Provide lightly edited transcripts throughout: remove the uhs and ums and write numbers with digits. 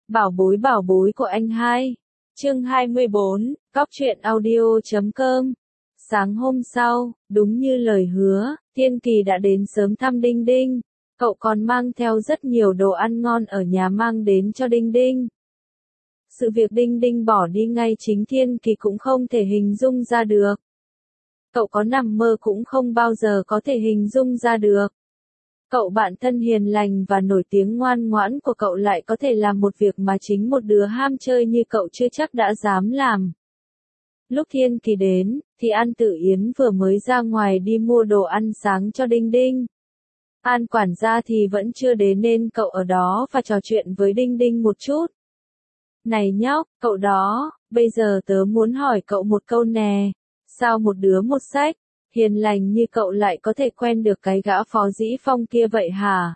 Bảo bối của anh hai. Chương 24, Cóc truyện audio.com. Sáng hôm sau, đúng như lời hứa, Thiên Kỳ đã đến sớm thăm Đinh Đinh. Cậu còn mang theo rất nhiều đồ ăn ngon ở nhà mang đến cho Đinh Đinh. Sự việc Đinh Đinh bỏ đi ngay chính Thiên Kỳ cũng không thể hình dung ra được. Cậu có nằm mơ cũng không bao giờ có thể hình dung ra được. Cậu bạn thân hiền lành và nổi tiếng ngoan ngoãn của cậu lại có thể làm một việc mà chính một đứa ham chơi như cậu chưa chắc đã dám làm. Lúc Thiên Kỳ đến, thì An Tử Yến vừa mới ra ngoài đi mua đồ ăn sáng cho Đinh Đinh. An quản gia thì vẫn chưa đến nên cậu ở đó và trò chuyện với Đinh Đinh một chút. Này nhóc, cậu đó, bây giờ tớ muốn hỏi cậu một câu nè. Sao một đứa một sách, hiền lành như cậu lại có thể quen được cái gã Phó Dĩ Phong kia vậy hả?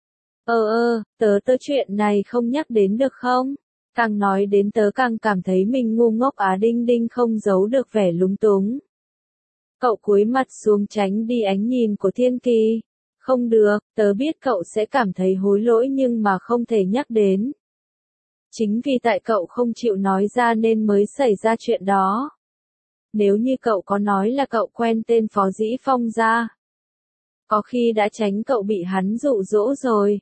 Tớ chuyện này không nhắc đến được không? Càng nói đến tớ càng cảm thấy mình ngu ngốc Đinh Đinh không giấu được vẻ lúng túng. Cậu cúi mặt xuống tránh đi ánh nhìn của Thiên Kỳ. Không được, tớ biết cậu sẽ cảm thấy hối lỗi nhưng mà không thể nhắc đến. Chính vì tại cậu không chịu nói ra nên mới xảy ra chuyện đó. Nếu như cậu có nói là cậu quen tên Phó Dĩ Phong ra, có khi đã tránh cậu bị hắn dụ dỗ rồi.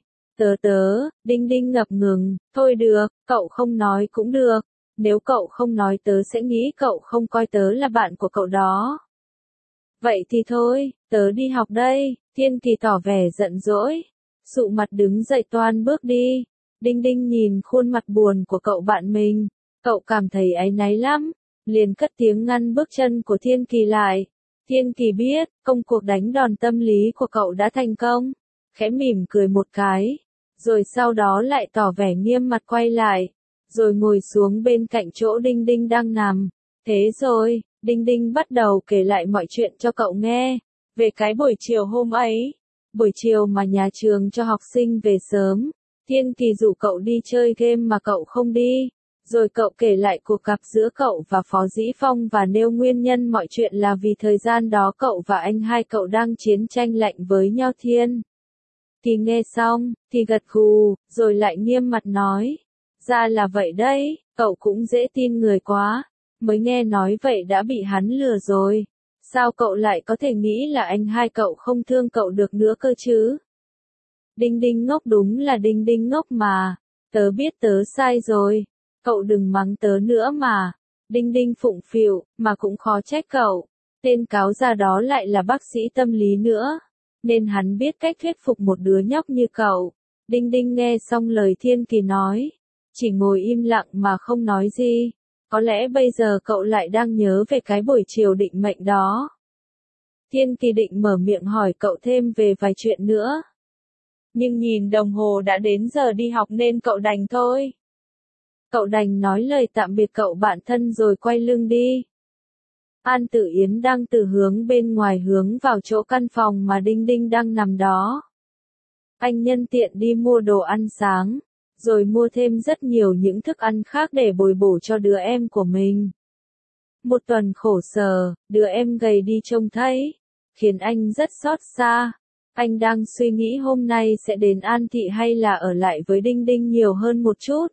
Đinh Đinh ngập ngừng, thôi được, cậu không nói cũng được. Nếu cậu không nói tớ sẽ nghĩ cậu không coi tớ là bạn của cậu đó. Vậy thì thôi, tớ đi học đây. Thiên Kỳ tỏ vẻ giận dỗi, sụ mặt đứng dậy toan bước đi. Đinh Đinh nhìn khuôn mặt buồn của cậu bạn mình, cậu cảm thấy áy náy lắm, liền cất tiếng ngăn bước chân của Thiên Kỳ lại. Thiên Kỳ biết, công cuộc đánh đòn tâm lý của cậu đã thành công, khẽ mỉm cười một cái, rồi sau đó lại tỏ vẻ nghiêm mặt quay lại, rồi ngồi xuống bên cạnh chỗ Đinh Đinh đang nằm. Thế rồi, Đinh Đinh bắt đầu kể lại mọi chuyện cho cậu nghe, về cái buổi chiều hôm ấy, buổi chiều mà nhà trường cho học sinh về sớm. Thiên Kỳ rủ cậu đi chơi game mà cậu không đi, rồi cậu kể lại cuộc gặp giữa cậu và Phó Dĩ Phong và nêu nguyên nhân mọi chuyện là vì thời gian đó cậu và anh hai cậu đang chiến tranh lạnh với nhau. Thiên Kỳ nghe xong, thì gật gù, rồi lại nghiêm mặt nói, ra là vậy đấy, cậu cũng dễ tin người quá, mới nghe nói vậy đã bị hắn lừa rồi, sao cậu lại có thể nghĩ là anh hai cậu không thương cậu được nữa cơ chứ? Đinh Đinh ngốc, đúng là Đinh Đinh ngốc mà, tớ biết tớ sai rồi, cậu đừng mắng tớ nữa mà. Đinh Đinh phụng phịu, mà cũng khó trách cậu, tên cáo già đó lại là bác sĩ tâm lý nữa, nên hắn biết cách thuyết phục một đứa nhóc như cậu. Đinh Đinh nghe xong lời Thiên Kỳ nói, chỉ ngồi im lặng mà không nói gì, có lẽ bây giờ cậu lại đang nhớ về cái buổi chiều định mệnh đó. Thiên Kỳ định mở miệng hỏi cậu thêm về vài chuyện nữa, nhưng nhìn đồng hồ đã đến giờ đi học nên cậu đành thôi. Cậu đành nói lời tạm biệt cậu bạn thân rồi quay lưng đi. An Tử Yến đang từ hướng bên ngoài hướng vào chỗ căn phòng mà Đinh Đinh đang nằm đó. Anh nhân tiện đi mua đồ ăn sáng, rồi mua thêm rất nhiều những thức ăn khác để bồi bổ cho đứa em của mình. Một tuần khổ sở, đứa em gầy đi trông thấy, khiến anh rất xót xa. Anh đang suy nghĩ hôm nay sẽ đến An Thị hay là ở lại với Đinh Đinh nhiều hơn một chút.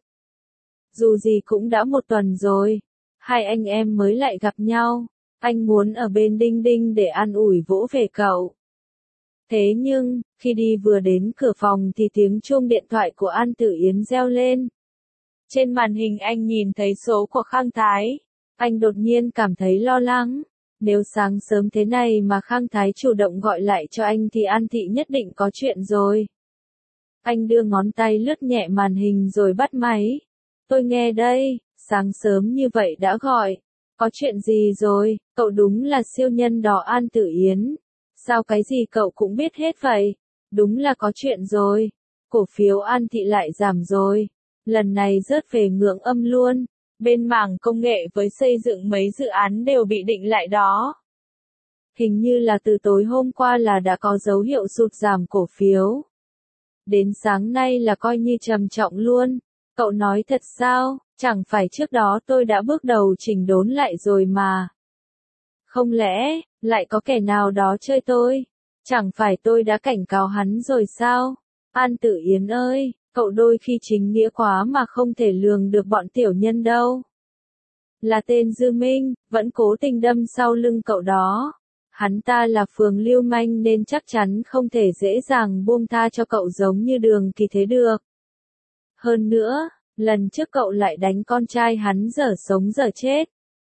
Dù gì cũng đã một tuần rồi, hai anh em mới lại gặp nhau, anh muốn ở bên Đinh Đinh để an ủi vỗ về cậu. Thế nhưng, khi đi vừa đến cửa phòng thì tiếng chuông điện thoại của An Tử Yến reo lên. Trên màn hình anh nhìn thấy số của Khang Thái, anh đột nhiên cảm thấy lo lắng. Nếu sáng sớm thế này mà Khang Thái chủ động gọi lại cho anh thì An Thị nhất định có chuyện rồi. Anh đưa ngón tay lướt nhẹ màn hình rồi bắt máy. Tôi nghe đây, sáng sớm như vậy đã gọi. Có chuyện gì rồi, cậu đúng là siêu nhân đó An Tử Yến. Sao cái gì cậu cũng biết hết vậy? Đúng là có chuyện rồi. Cổ phiếu An Thị lại giảm rồi. Lần này rớt về ngưỡng âm luôn. Bên mảng công nghệ với xây dựng mấy dự án đều bị định lại đó. Hình như là từ tối hôm qua là đã có dấu hiệu sụt giảm cổ phiếu. Đến sáng nay là coi như trầm trọng luôn. Cậu nói thật sao, chẳng phải trước đó tôi đã bước đầu chỉnh đốn lại rồi mà. Không lẽ, lại có kẻ nào đó chơi tôi? Chẳng phải tôi đã cảnh cáo hắn rồi sao? An Tử Yến ơi, Cậu đôi khi chính nghĩa quá mà không thể lường được bọn tiểu nhân đâu. Là tên Dư Minh, vẫn cố tình đâm sau lưng cậu đó. Hắn ta là phường lưu manh nên chắc chắn không thể dễ dàng buông tha cho cậu giống như Đường Kỳ thế được. Hơn nữa, lần trước cậu lại đánh con trai hắn dở sống dở chết.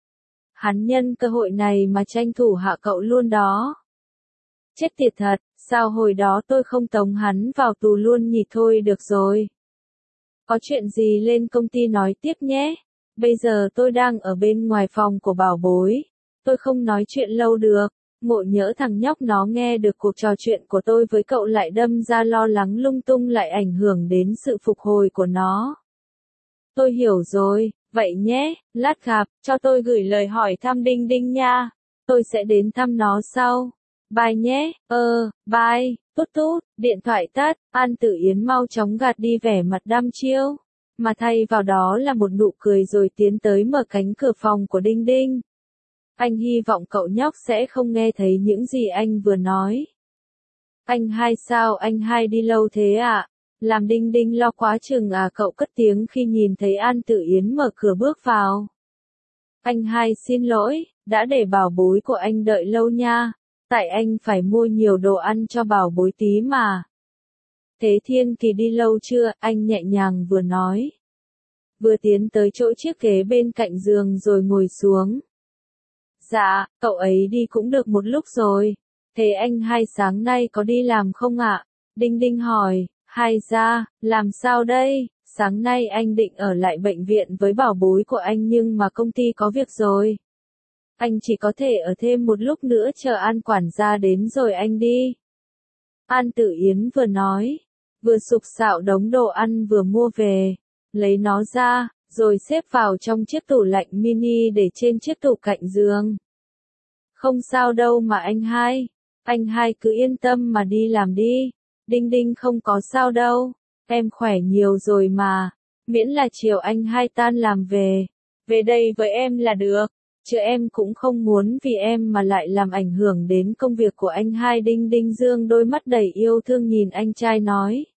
Hắn nhân cơ hội này mà tranh thủ hạ cậu luôn đó. Chết tiệt thật, sao hồi đó tôi không tống hắn vào tù luôn nhỉ, thôi được rồi. Có chuyện gì lên công ty nói tiếp nhé. Bây giờ tôi đang ở bên ngoài phòng của bảo bối. Tôi không nói chuyện lâu được. Ngộ nhỡ thằng nhóc nó nghe được cuộc trò chuyện của tôi với cậu lại đâm ra lo lắng lung tung lại ảnh hưởng đến sự phục hồi của nó. Tôi hiểu rồi, vậy nhé, lát gặp, cho tôi gửi lời hỏi thăm Đinh Đinh nha. Tôi sẽ đến thăm nó sau. Bye nhé, bye, tút tút, điện thoại tắt, An Tử Yến mau chóng gạt đi vẻ mặt đăm chiêu. Mà thay vào đó là một nụ cười rồi tiến tới mở cánh cửa phòng của Đinh Đinh. Anh hy vọng cậu nhóc sẽ không nghe thấy những gì anh vừa nói. Anh hai sao anh hai đi lâu thế ạ? Làm Đinh Đinh lo quá chừng à, cậu cất tiếng khi nhìn thấy An Tử Yến mở cửa bước vào. Anh hai xin lỗi, đã để bảo bối của anh đợi lâu nha. Tại anh phải mua nhiều đồ ăn cho bảo bối tí mà. Thế Thiên Kỳ đi lâu chưa? Anh nhẹ nhàng vừa nói. Vừa tiến tới chỗ chiếc ghế bên cạnh giường rồi ngồi xuống. Dạ, cậu ấy đi cũng được một lúc rồi. Thế anh hai sáng nay có đi làm không ạ? Đinh Đinh hỏi. Hai ra, làm sao đây? Sáng nay anh định ở lại bệnh viện với bảo bối của anh nhưng mà công ty có việc rồi. Anh chỉ có thể ở thêm một lúc nữa chờ An quản gia đến rồi anh đi. An Tử Yến vừa nói, vừa sục sạo đống đồ ăn vừa mua về, lấy nó ra, rồi xếp vào trong chiếc tủ lạnh mini để trên chiếc tủ cạnh giường. Không sao đâu mà anh hai cứ yên tâm mà đi làm đi. Đinh Đinh không có sao đâu, em khỏe nhiều rồi mà, miễn là chiều anh hai tan làm về đây với em là được, chứ em cũng không muốn vì em mà lại làm ảnh hưởng đến công việc của anh hai. Đinh Đinh dương đôi mắt đầy yêu thương nhìn anh trai nói.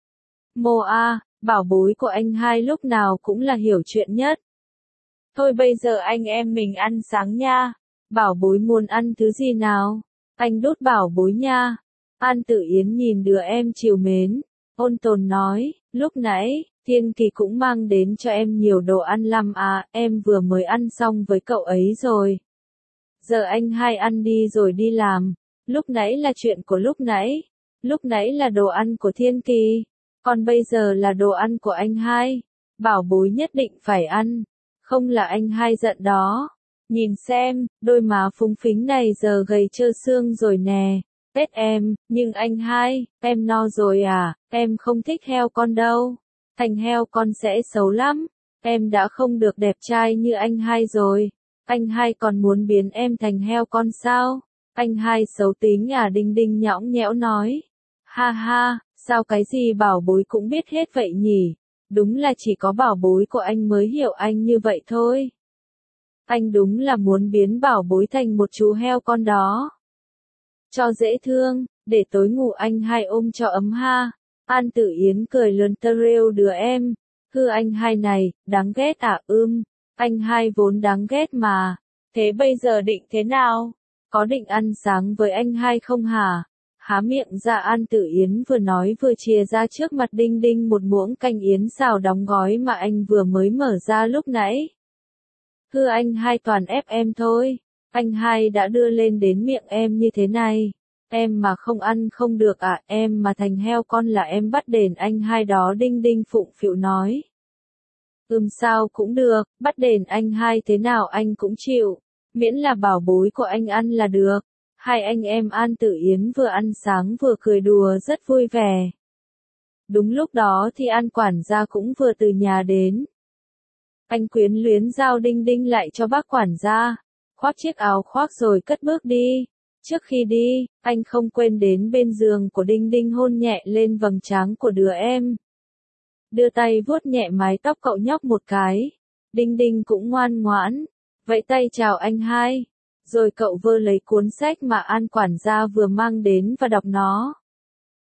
Mô a, bảo bối của anh hai lúc nào cũng là hiểu chuyện nhất. Thôi bây giờ anh em mình ăn sáng nha, bảo bối muốn ăn thứ gì nào, anh đút bảo bối nha. An Tử Yến nhìn đứa em trìu mến, ôn tồn nói, lúc nãy, Thiên Kỳ cũng mang đến cho em nhiều đồ ăn lắm à, em vừa mới ăn xong với cậu ấy rồi. Giờ anh hai ăn đi rồi đi làm, lúc nãy là chuyện của lúc nãy là đồ ăn của Thiên Kỳ, còn bây giờ là đồ ăn của anh hai, bảo bối nhất định phải ăn, không là anh hai giận đó. Nhìn xem, đôi má phúng phính này giờ gầy trơ xương rồi nè. Tết em, nhưng anh hai, em no rồi à, em không thích heo con đâu. Thành heo con sẽ xấu lắm. Em đã không được đẹp trai như anh hai rồi. Anh hai còn muốn biến em thành heo con sao? Anh hai xấu tính à? Đinh Đinh nhõng nhẽo nói. Ha ha, sao cái gì bảo bối cũng biết hết vậy nhỉ? Đúng là chỉ có bảo bối của anh mới hiểu anh như vậy thôi. Anh đúng là muốn biến bảo bối thành một chú heo con đó. Cho dễ thương, để tối ngủ anh hai ôm cho ấm ha. An Tử Yến cười lớn tơ rêu đứa em. Hư anh hai này, đáng ghét à? Anh hai vốn đáng ghét mà. Thế bây giờ định thế nào? Có định ăn sáng với anh hai không hả? Há miệng ra An Tử Yến vừa nói vừa chìa ra trước mặt Đinh Đinh một muỗng canh yến xào đóng gói mà anh vừa mới mở ra lúc nãy. Hư anh hai toàn ép em thôi. Anh hai đã đưa lên đến miệng em như thế này. Em mà không ăn không được à, em mà thành heo con là em bắt đền anh hai đó. Đinh Đinh phụng phịu nói. Sao cũng được, bắt đền anh hai thế nào anh cũng chịu. Miễn là bảo bối của anh ăn là được. Hai anh em An Tử Yến vừa ăn sáng vừa cười đùa rất vui vẻ. Đúng lúc đó thì An quản gia cũng vừa từ nhà đến. Anh quyến luyến giao Đinh Đinh lại cho bác quản gia, khoác chiếc áo khoác rồi cất bước đi. Trước khi đi, anh không quên đến bên giường của Đinh Đinh hôn nhẹ lên vầng trán của đứa em. Đưa tay vuốt nhẹ mái tóc cậu nhóc một cái. Đinh Đinh cũng ngoan ngoãn, vẫy tay chào anh hai. Rồi cậu vơ lấy cuốn sách mà An quản gia vừa mang đến và đọc nó.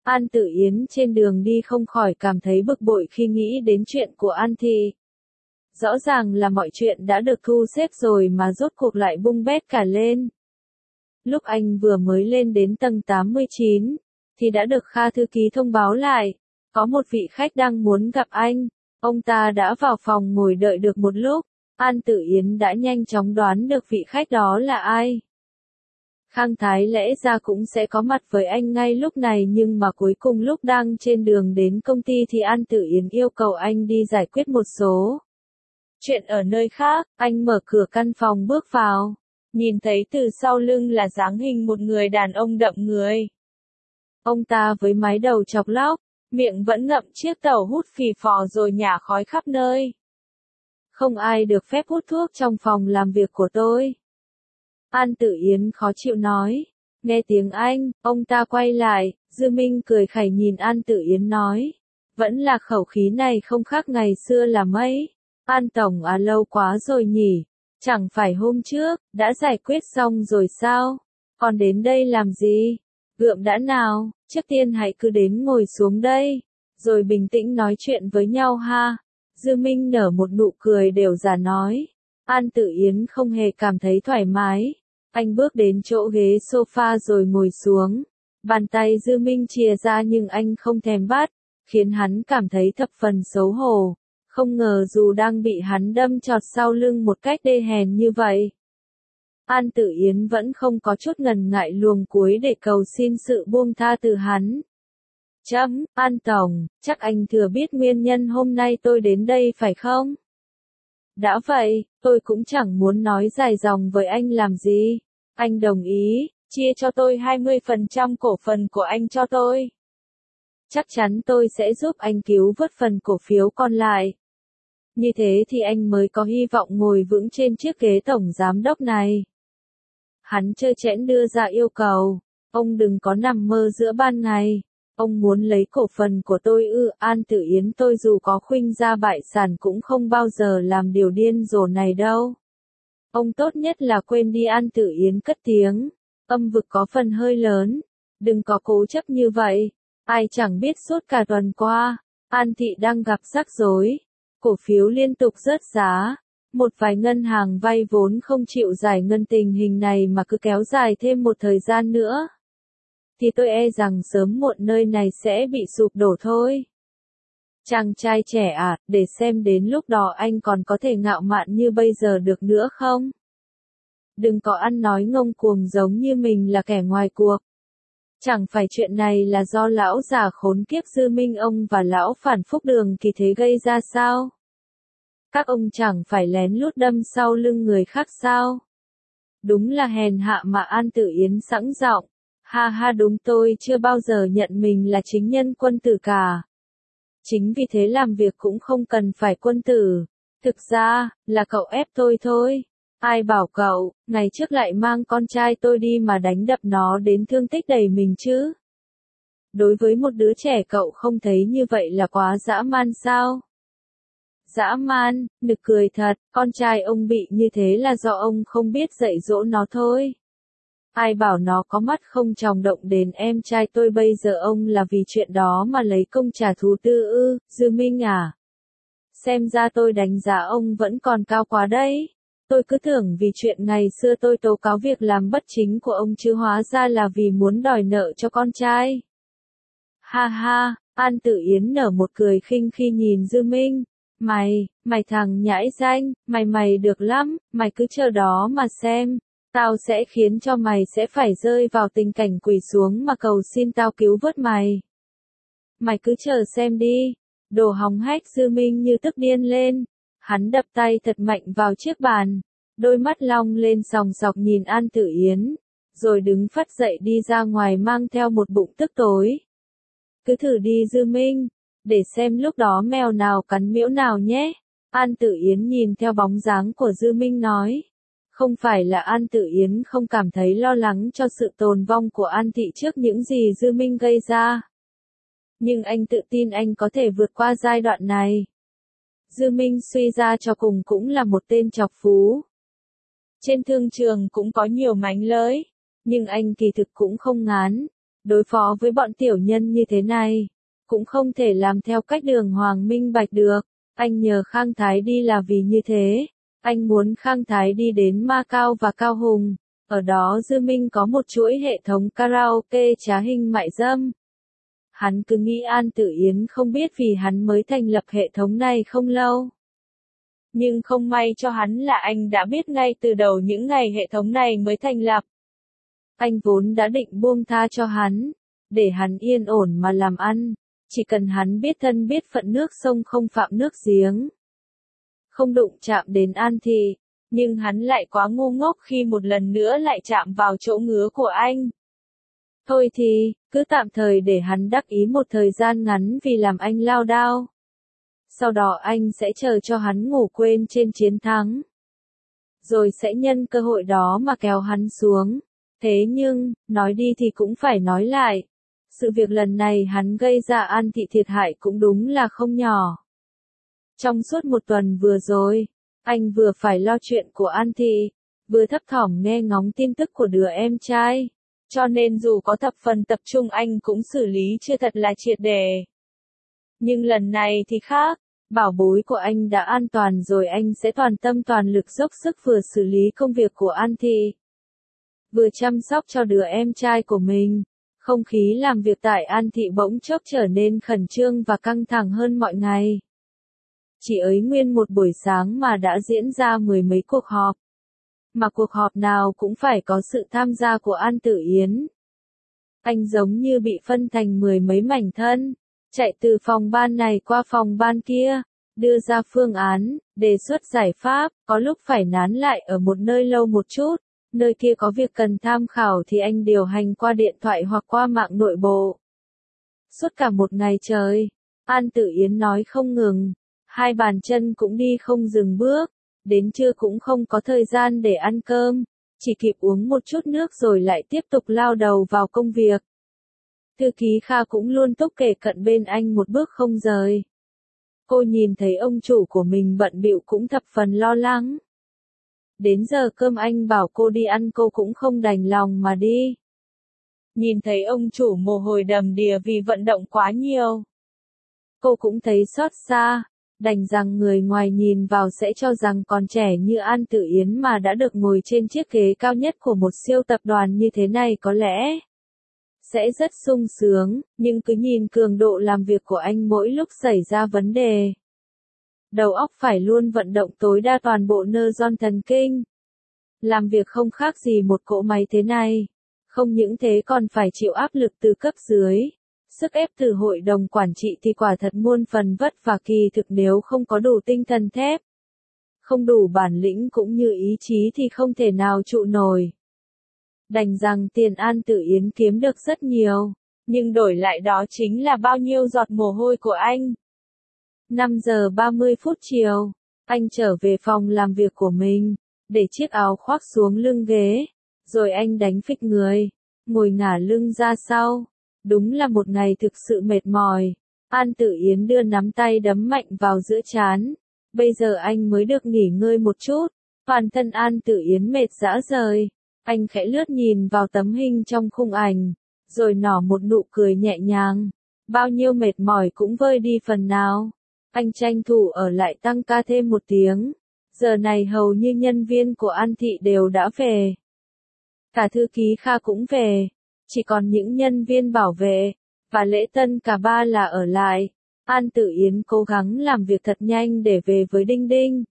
An Tử Yến trên đường đi không khỏi cảm thấy bực bội khi nghĩ đến chuyện của An Thị. Rõ ràng là mọi chuyện đã được thu xếp rồi mà rốt cuộc lại bung bét cả lên. Lúc anh vừa mới lên đến tầng 89, thì đã được Kha thư ký thông báo lại, có một vị khách đang muốn gặp anh. Ông ta đã vào phòng ngồi đợi được một lúc, An Tử Yến đã nhanh chóng đoán được vị khách đó là ai. Khang Thái lẽ ra cũng sẽ có mặt với anh ngay lúc này nhưng mà cuối cùng lúc đang trên đường đến công ty thì An Tử Yến yêu cầu anh đi giải quyết một số chuyện ở nơi khác. Anh mở cửa căn phòng bước vào, nhìn thấy từ sau lưng là dáng hình một người đàn ông đậm người. Ông ta với mái đầu chọc lóc, miệng vẫn ngậm chiếc tẩu hút phì phò rồi nhả khói khắp nơi. Không ai được phép hút thuốc trong phòng làm việc của tôi. An Tử Yến khó chịu nói. Nghe tiếng Anh, ông ta quay lại, Dư Minh cười khẩy nhìn An Tử Yến nói. Vẫn là khẩu khí này không khác ngày xưa là mấy. An Tổng à, lâu quá rồi nhỉ. Chẳng phải hôm trước, đã giải quyết xong rồi sao? Còn đến đây làm gì? Gượm đã nào, trước tiên hãy cứ đến ngồi xuống đây, rồi bình tĩnh nói chuyện với nhau ha. Dư Minh nở một nụ cười đều giả nói. An Tử Yến không hề cảm thấy thoải mái. Anh bước đến chỗ ghế sofa rồi ngồi xuống. Bàn tay Dư Minh chìa ra nhưng anh không thèm bắt, khiến hắn cảm thấy thập phần xấu hổ. Không ngờ dù đang bị hắn đâm chọt sau lưng một cách đê hèn như vậy, An Tử Yến vẫn không có chút ngần ngại luồng cuối để cầu xin sự buông tha từ hắn. An Tổng, chắc anh thừa biết nguyên nhân hôm nay tôi đến đây phải không? Đã vậy, tôi cũng chẳng muốn nói dài dòng với anh làm gì. Anh đồng ý, chia cho tôi 20% cổ phần của anh cho tôi. Chắc chắn tôi sẽ giúp anh cứu vớt phần cổ phiếu còn lại. Như thế thì anh mới có hy vọng ngồi vững trên chiếc ghế tổng giám đốc này. Hắn trơ trẽn đưa ra yêu cầu. Ông đừng có nằm mơ giữa ban ngày. Ông muốn lấy cổ phần của tôi ư? An Tử Yến, tôi dù có khuynh ra bại sản cũng không bao giờ làm điều điên rồ này đâu. Ông tốt nhất là quên đi. An Tử Yến cất tiếng. Âm vực có phần hơi lớn. Đừng có cố chấp như vậy. Ai chẳng biết suốt cả tuần qua, An Thị đang gặp rắc rối. Cổ phiếu liên tục rớt giá. Một vài ngân hàng vay vốn không chịu giải ngân, tình hình này mà cứ kéo dài thêm một thời gian nữa, thì tôi e rằng sớm muộn nơi này sẽ bị sụp đổ thôi. Chàng trai trẻ à, để xem đến lúc đó anh còn có thể ngạo mạn như bây giờ được nữa không? Đừng có ăn nói ngông cuồng giống như mình là kẻ ngoài cuộc. Chẳng phải chuyện này là do lão già khốn kiếp Dư Minh ông và lão phản Phúc Đường Kỳ Thế gây ra sao? Các ông chẳng phải lén lút đâm sau lưng người khác sao? Đúng là hèn hạ mà. An Tử Yến sẵn giọng. Ha ha, đúng, tôi chưa bao giờ nhận mình là chính nhân quân tử cả. Chính vì thế làm việc cũng không cần phải quân tử. Thực ra, là cậu ép tôi thôi. Ai bảo cậu, ngày trước lại mang con trai tôi đi mà đánh đập nó đến thương tích đầy mình chứ? Đối với một đứa trẻ cậu không thấy như vậy là quá dã man sao? Dã man, nực cười thật, con trai ông bị như thế là do ông không biết dạy dỗ nó thôi. Ai bảo nó có mắt không tròng động đến em trai tôi, bây giờ ông là vì chuyện đó mà lấy công trả thù tư ư? Dư Minh à? Xem ra tôi đánh giá ông vẫn còn cao quá đấy. Tôi cứ tưởng vì chuyện ngày xưa tôi tố cáo việc làm bất chính của ông chứ hóa ra là vì muốn đòi nợ cho con trai. Ha ha, An Tử Yến nở một cười khinh khi nhìn Dư Minh. Mày thằng nhãi danh, mày được lắm, mày cứ chờ đó mà xem. Tao sẽ khiến cho mày sẽ phải rơi vào tình cảnh quỳ xuống mà cầu xin tao cứu vớt mày. Mày cứ chờ xem đi. Đồ hòng hách. Dư Minh như tức điên lên. Hắn đập tay thật mạnh vào chiếc bàn. Đôi mắt long lên sòng sọc nhìn An Tử Yến. Rồi đứng phắt dậy đi ra ngoài mang theo một bụng tức tối. Cứ thử đi Dư Minh. Để xem lúc đó mèo nào cắn miễu nào nhé. An Tử Yến nhìn theo bóng dáng của Dư Minh nói. Không phải là An Tử Yến không cảm thấy lo lắng cho sự tồn vong của An Thị trước những gì Dư Minh gây ra. Nhưng anh tự tin anh có thể vượt qua giai đoạn này. Dư Minh suy ra cho cùng cũng là một tên chọc phú. Trên thương trường cũng có nhiều mánh lới, nhưng anh kỳ thực cũng không ngán. Đối phó với bọn tiểu nhân như thế này, cũng không thể làm theo cách đường hoàng minh bạch được. Anh nhờ Khang Thái đi là vì như thế. Anh muốn Khang Thái đi đến Ma Cao và Cao Hùng. Ở đó Dư Minh có một chuỗi hệ thống karaoke trá hình mại dâm. Hắn cứ nghĩ An Tử Yến không biết vì hắn mới thành lập hệ thống này không lâu. Nhưng không may cho hắn là anh đã biết ngay từ đầu những ngày hệ thống này mới thành lập. Anh vốn đã định buông tha cho hắn, để hắn yên ổn mà làm ăn, chỉ cần hắn biết thân biết phận nước sông không phạm nước giếng. Không đụng chạm đến An Thị, nhưng hắn lại quá ngu ngốc khi một lần nữa lại chạm vào chỗ ngứa của anh. Thôi thì, cứ tạm thời để hắn đắc ý một thời gian ngắn vì làm anh lao đao. Sau đó anh sẽ chờ cho hắn ngủ quên trên chiến thắng. Rồi sẽ nhân cơ hội đó mà kéo hắn xuống. Thế nhưng, nói đi thì cũng phải nói lại. Sự việc lần này hắn gây ra An Thị thiệt hại cũng đúng là không nhỏ. Trong suốt một tuần vừa rồi, anh vừa phải lo chuyện của An Thị, vừa thấp thỏm nghe ngóng tin tức của đứa em trai. Cho nên dù có thập phần tập trung anh cũng xử lý chưa thật là triệt để. Nhưng lần này thì khác, bảo bối của anh đã an toàn rồi, anh sẽ toàn tâm toàn lực dốc sức vừa xử lý công việc của An Thị, vừa chăm sóc cho đứa em trai của mình. Không khí làm việc tại An Thị bỗng chốc trở nên khẩn trương và căng thẳng hơn mọi ngày. Chỉ ấy nguyên một buổi sáng mà đã diễn ra mười mấy cuộc họp. Mà cuộc họp nào cũng phải có sự tham gia của An Tử Yến. Anh giống như bị phân thành mười mấy mảnh thân, chạy từ phòng ban này qua phòng ban kia, đưa ra phương án, đề xuất giải pháp, có lúc phải nán lại ở một nơi lâu một chút, nơi kia có việc cần tham khảo thì anh điều hành qua điện thoại hoặc qua mạng nội bộ. Suốt cả một ngày trời, An Tử Yến nói không ngừng, hai bàn chân cũng đi không dừng bước, đến trưa cũng không có thời gian để ăn cơm, chỉ kịp uống một chút nước rồi lại tiếp tục lao đầu vào công việc. Thư ký Kha cũng luôn túc kề cận bên anh một bước không rời. Cô nhìn thấy ông chủ của mình bận bịu cũng thập phần lo lắng. Đến giờ cơm anh bảo cô đi ăn cô cũng không đành lòng mà đi. Nhìn thấy ông chủ mồ hôi đầm đìa vì vận động quá nhiều. Cô cũng thấy xót xa, đành rằng người ngoài nhìn vào sẽ cho rằng còn trẻ như An Tử Yến mà đã được ngồi trên chiếc ghế cao nhất của một siêu tập đoàn như thế này có lẽ sẽ rất sung sướng, nhưng cứ nhìn cường độ làm việc của anh mỗi lúc xảy ra vấn đề. Đầu óc phải luôn vận động tối đa toàn bộ nơ-ron thần kinh. Làm việc không khác gì một cỗ máy thế này. Không những thế còn phải chịu áp lực từ cấp dưới. Sức ép từ hội đồng quản trị thì quả thật muôn phần vất vả, kỳ thực nếu không có đủ tinh thần thép, không đủ bản lĩnh cũng như ý chí thì không thể nào trụ nổi. Đành rằng tiền An Tử Yến kiếm được rất nhiều, nhưng đổi lại đó chính là bao nhiêu giọt mồ hôi của anh. 5 giờ 30 phút chiều, anh trở về phòng làm việc của mình, để chiếc áo khoác xuống lưng ghế, rồi anh đánh phịch người, ngồi ngả lưng ra sau. Đúng là một ngày thực sự mệt mỏi. An Tử Yến đưa nắm tay đấm mạnh vào giữa trán. Bây giờ anh mới được nghỉ ngơi một chút. Toàn thân An Tử Yến mệt rã rời. Anh khẽ lướt nhìn vào tấm hình trong khung ảnh, rồi nở một nụ cười nhẹ nhàng. Bao nhiêu mệt mỏi cũng vơi đi phần nào. Anh tranh thủ ở lại tăng ca thêm một tiếng. Giờ này hầu như nhân viên của An Thị đều đã về. Cả thư ký Kha cũng về. Chỉ còn những nhân viên bảo vệ và lễ tân cả ba là ở lại. An Tử Yến cố gắng làm việc thật nhanh để về với Đinh Đinh.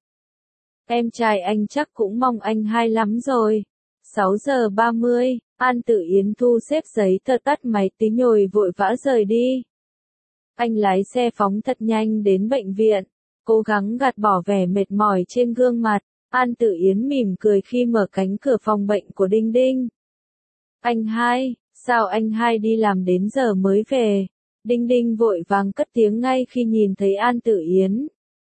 Em trai anh chắc cũng mong anh hai lắm rồi. 6 giờ 30, An Tử Yến thu xếp giấy tờ tắt máy tính nhồi vội vã rời đi. Anh lái xe phóng thật nhanh đến bệnh viện, cố gắng gạt bỏ vẻ mệt mỏi trên gương mặt. An Tử Yến mỉm cười khi mở cánh cửa phòng bệnh của Đinh Đinh. Anh hai, sao anh hai đi làm đến giờ mới về? Đinh Đinh vội vàng cất tiếng ngay khi nhìn thấy An Tử Yến.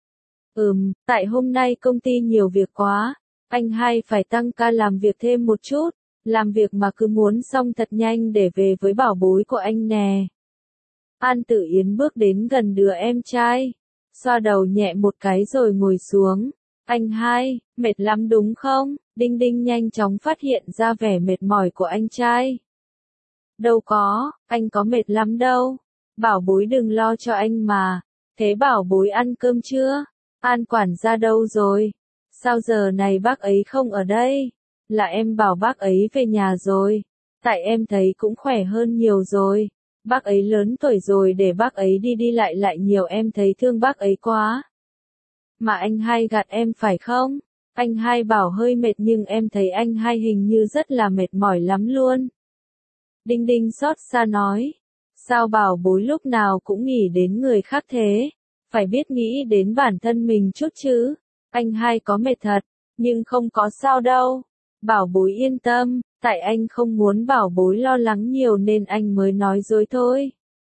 Tại hôm nay công ty nhiều việc quá, anh hai phải tăng ca làm việc thêm một chút, làm việc mà cứ muốn xong thật nhanh để về với bảo bối của anh nè. An Tử Yến bước đến gần đứa em trai, xoa đầu nhẹ một cái rồi ngồi xuống. Anh hai, mệt lắm đúng không? Đinh Đinh nhanh chóng phát hiện ra vẻ mệt mỏi của anh trai. Đâu có, anh có mệt lắm đâu. Bảo bối đừng lo cho anh mà. Thế bảo bối ăn cơm chưa? An quản gia đâu rồi? Sao giờ này bác ấy không ở đây? Là em bảo bác ấy về nhà rồi. Tại em thấy cũng khỏe hơn nhiều rồi. Bác ấy lớn tuổi rồi để bác ấy đi đi lại lại nhiều, em thấy thương bác ấy quá. Mà anh hai gạt em phải không? Anh hai bảo hơi mệt nhưng em thấy anh hai hình như rất là mệt mỏi lắm luôn. Đinh Đinh xót xa nói. Sao bảo bối lúc nào cũng nghĩ đến người khác thế? Phải biết nghĩ đến bản thân mình chút chứ. Anh hai có mệt thật, nhưng không có sao đâu. Bảo bối yên tâm, tại anh không muốn bảo bối lo lắng nhiều nên anh mới nói dối thôi.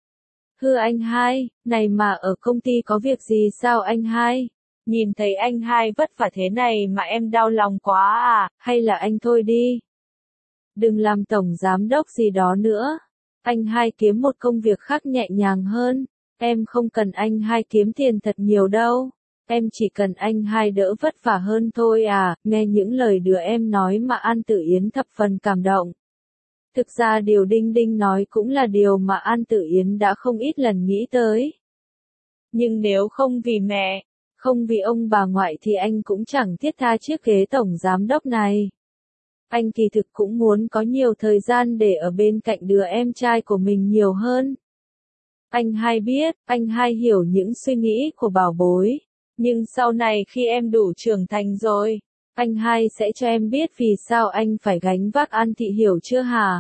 Hư anh hai, này mà ở công ty có việc gì sao anh hai? Nhìn thấy anh hai vất vả thế này mà em đau lòng quá à, hay là anh thôi đi. Đừng làm tổng giám đốc gì đó nữa. Anh hai kiếm một công việc khác nhẹ nhàng hơn. Em không cần anh hai kiếm tiền thật nhiều đâu. Em chỉ cần anh hai đỡ vất vả hơn thôi à. Nghe những lời đứa em nói mà An Tử Yến thập phần cảm động. Thực ra điều Đinh Đinh nói cũng là điều mà An Tử Yến đã không ít lần nghĩ tới. Nhưng nếu không vì mẹ, không vì ông bà ngoại thì anh cũng chẳng thiết tha chiếc ghế tổng giám đốc này. Anh kỳ thực cũng muốn có nhiều thời gian để ở bên cạnh đứa em trai của mình nhiều hơn. Anh hai biết, anh hai hiểu những suy nghĩ của bảo bối. Nhưng sau này khi em đủ trưởng thành rồi, anh hai sẽ cho em biết vì sao anh phải gánh vác An Thị, hiểu chưa hả?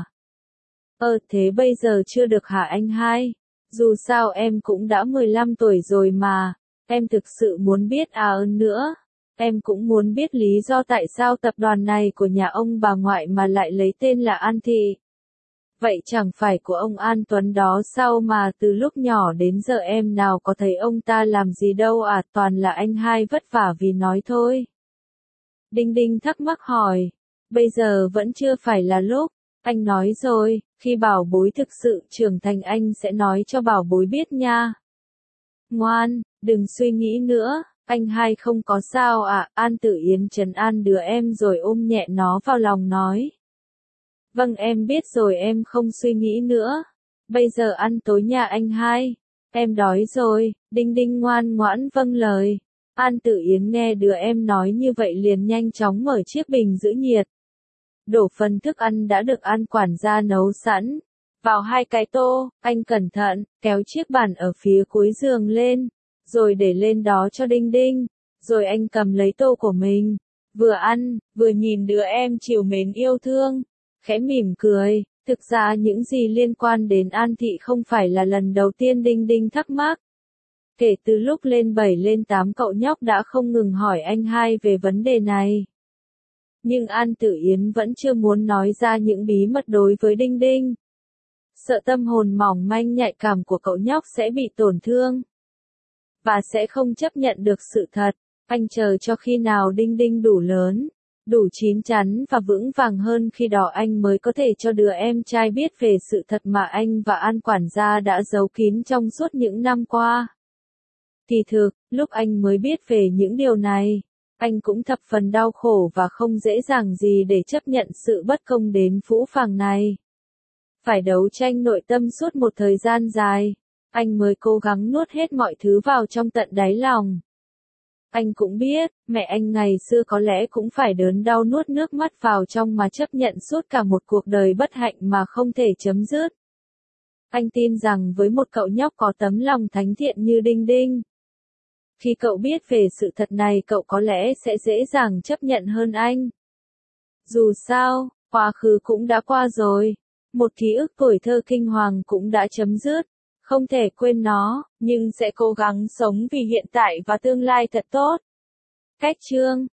Thế bây giờ chưa được hả anh hai? Dù sao em cũng đã 15 tuổi rồi mà. Em thực sự muốn biết nữa. Em cũng muốn biết lý do tại sao tập đoàn này của nhà ông bà ngoại mà lại lấy tên là An Thị. Vậy chẳng phải của ông An Tuấn đó sao mà từ lúc nhỏ đến giờ em nào có thấy ông ta làm gì đâu à, toàn là anh hai vất vả vì nói thôi. Đinh Đinh thắc mắc hỏi, bây giờ vẫn chưa phải là lúc, anh nói rồi, khi bảo bối thực sự trưởng thành anh sẽ nói cho bảo bối biết nha. Ngoan, đừng suy nghĩ nữa. Anh hai không có sao à, An Tử Yến trấn an đứa em rồi ôm nhẹ nó vào lòng nói. Vâng em biết rồi, em không suy nghĩ nữa. Bây giờ ăn tối nhà anh hai. Em đói rồi. Đinh Đinh ngoan ngoãn vâng lời. An Tử Yến nghe đứa em nói như vậy liền nhanh chóng mở chiếc bình giữ nhiệt. Đổ phần thức ăn đã được An quản gia nấu sẵn vào 2 cái tô, anh cẩn thận kéo chiếc bàn ở phía cuối giường lên, rồi để lên đó cho Đinh Đinh, rồi anh cầm lấy tô của mình, vừa ăn, vừa nhìn đứa em trìu mến yêu thương, khẽ mỉm cười. Thực ra những gì liên quan đến An Thị không phải là lần đầu tiên Đinh Đinh thắc mắc. Kể từ lúc lên 7 lên 8 cậu nhóc đã không ngừng hỏi anh hai về vấn đề này. Nhưng An Tử Yến vẫn chưa muốn nói ra những bí mật đối với Đinh Đinh. Sợ tâm hồn mỏng manh nhạy cảm của cậu nhóc sẽ bị tổn thương. Và sẽ không chấp nhận được sự thật. Anh chờ cho khi nào Đinh Đinh đủ lớn, đủ chín chắn và vững vàng hơn, khi đó anh mới có thể cho đứa em trai biết về sự thật mà anh và An quản gia đã giấu kín trong suốt những năm qua. Kỳ thực, lúc anh mới biết về những điều này, anh cũng thập phần đau khổ và không dễ dàng gì để chấp nhận sự bất công đến phũ phàng này. Phải đấu tranh nội tâm suốt một thời gian dài, anh mới cố gắng nuốt hết mọi thứ vào trong tận đáy lòng. Anh cũng biết, mẹ anh ngày xưa có lẽ cũng phải đớn đau nuốt nước mắt vào trong mà chấp nhận suốt cả một cuộc đời bất hạnh mà không thể chấm dứt. Anh tin rằng với một cậu nhóc có tấm lòng thánh thiện như Đinh Đinh, khi cậu biết về sự thật này cậu có lẽ sẽ dễ dàng chấp nhận hơn anh. Dù sao, quá khứ cũng đã qua rồi. Một ký ức tuổi thơ kinh hoàng cũng đã chấm dứt. Không thể quên nó, nhưng sẽ cố gắng sống vì hiện tại và tương lai thật tốt. Cách chương